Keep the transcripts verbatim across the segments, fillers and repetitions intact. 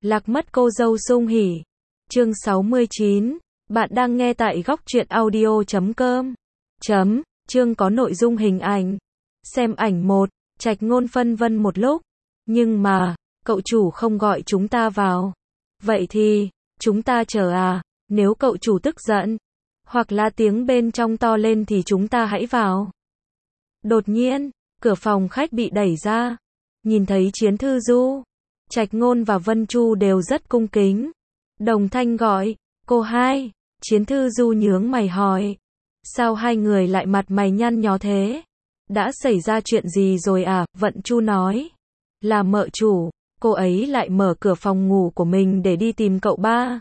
Lạc mất cô dâu sung hỉ. Chương sáu mươi chín. Bạn đang nghe tại góc truyện audio chấm com. Chấm, chương có nội dung hình ảnh. Xem ảnh một, Trạch Ngôn phân vân một lúc. Nhưng mà, cậu chủ không gọi chúng ta vào. Vậy thì, chúng ta chờ à, nếu cậu chủ tức giận, hoặc là tiếng bên trong to lên thì chúng ta hãy vào. Đột nhiên, cửa phòng khách bị đẩy ra. Nhìn thấy Chiến Thư Du, Trạch Ngôn và Vân Chu đều rất cung kính. Đồng thanh gọi, cô hai. Chiến Thư Du nhướng mày hỏi, sao hai người lại mặt mày nhăn nhó thế? Đã xảy ra chuyện gì rồi à? Vận Chu nói, là mợ chủ, cô ấy lại mở cửa phòng ngủ của mình để đi tìm cậu ba.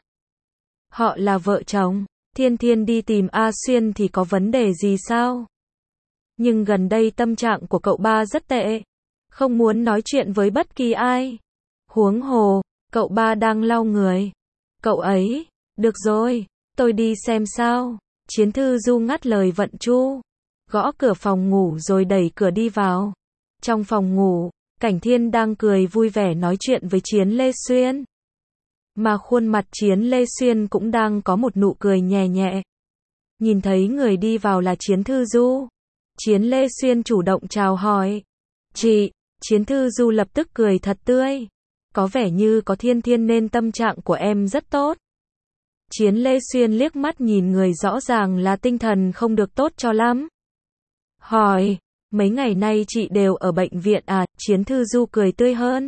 Họ là vợ chồng, Thiên Thiên đi tìm A Xuyên thì có vấn đề gì sao? Nhưng gần đây tâm trạng của cậu ba rất tệ, không muốn nói chuyện với bất kỳ ai. Huống hồ, cậu ba đang lau người. Cậu ấy, được rồi, tôi đi xem sao. Chiến Thư Du ngắt lời Vận Chu, gõ cửa phòng ngủ rồi đẩy cửa đi vào. Trong phòng ngủ, Cảnh Thiên đang cười vui vẻ nói chuyện với Chiến Lê Xuyên. Mà khuôn mặt Chiến Lê Xuyên cũng đang có một nụ cười nhẹ nhẹ. Nhìn thấy người đi vào là Chiến Thư Du, Chiến Lê Xuyên chủ động chào hỏi. Chị, Chiến Thư Du lập tức cười thật tươi. Có vẻ như có Thiên Thiên nên tâm trạng của em rất tốt. Chiến Lê Xuyên liếc mắt nhìn người rõ ràng là tinh thần không được tốt cho lắm. Hỏi, mấy ngày nay chị đều ở bệnh viện à? Chiến Thư Du cười tươi hơn.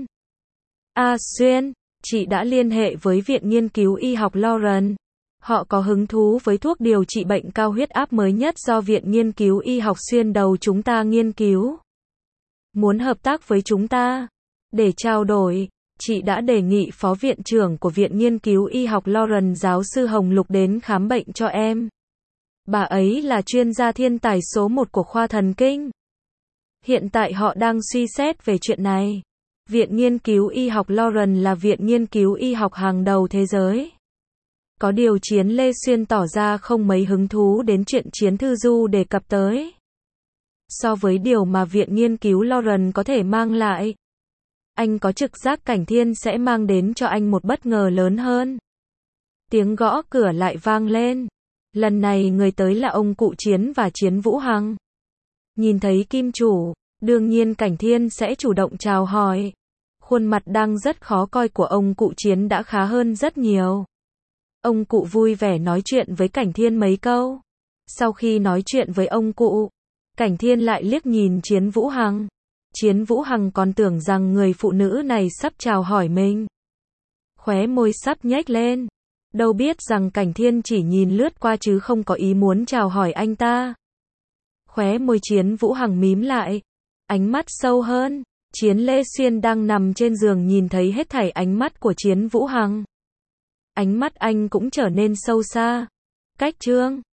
A Xuyên, chị đã liên hệ với Viện Nghiên cứu Y học Lauren. Họ có hứng thú với thuốc điều trị bệnh cao huyết áp mới nhất do Viện Nghiên cứu Y học Xuyên đầu chúng ta nghiên cứu. Muốn hợp tác với chúng ta. Để trao đổi, chị đã đề nghị Phó Viện trưởng của Viện Nghiên cứu Y học Lauren giáo sư Hồng Lục đến khám bệnh cho em. Bà ấy là chuyên gia thiên tài số một của khoa thần kinh. Hiện tại họ đang suy xét về chuyện này. Viện Nghiên cứu Y học Lauren là viện nghiên cứu y học hàng đầu thế giới. Có điều Chiến Lê Xuyên tỏ ra không mấy hứng thú đến chuyện Chiến Thư Du đề cập tới. So với điều mà Viện Nghiên cứu Lauren có thể mang lại, anh có trực giác Cảnh Thiên sẽ mang đến cho anh một bất ngờ lớn hơn. Tiếng gõ cửa lại vang lên. Lần này người tới là ông cụ Chiến và Chiến Vũ Hằng. Nhìn thấy Kim chủ, đương nhiên Cảnh Thiên sẽ chủ động chào hỏi. Khuôn mặt đang rất khó coi của ông cụ Chiến đã khá hơn rất nhiều. Ông cụ vui vẻ nói chuyện với Cảnh Thiên mấy câu. Sau khi nói chuyện với ông cụ, Cảnh Thiên lại liếc nhìn Chiến Vũ Hằng. Chiến Vũ Hằng còn tưởng rằng người phụ nữ này sắp chào hỏi mình. Khóe môi sắp nhếch lên. Đâu biết rằng Cảnh Thiên chỉ nhìn lướt qua chứ không có ý muốn chào hỏi anh ta. Khóe môi Chiến Vũ Hằng mím lại. Ánh mắt sâu hơn. Chiến Lê Xuyên đang nằm trên giường nhìn thấy hết thảy ánh mắt của Chiến Vũ Hằng. Ánh mắt anh cũng trở nên sâu xa. Cách chương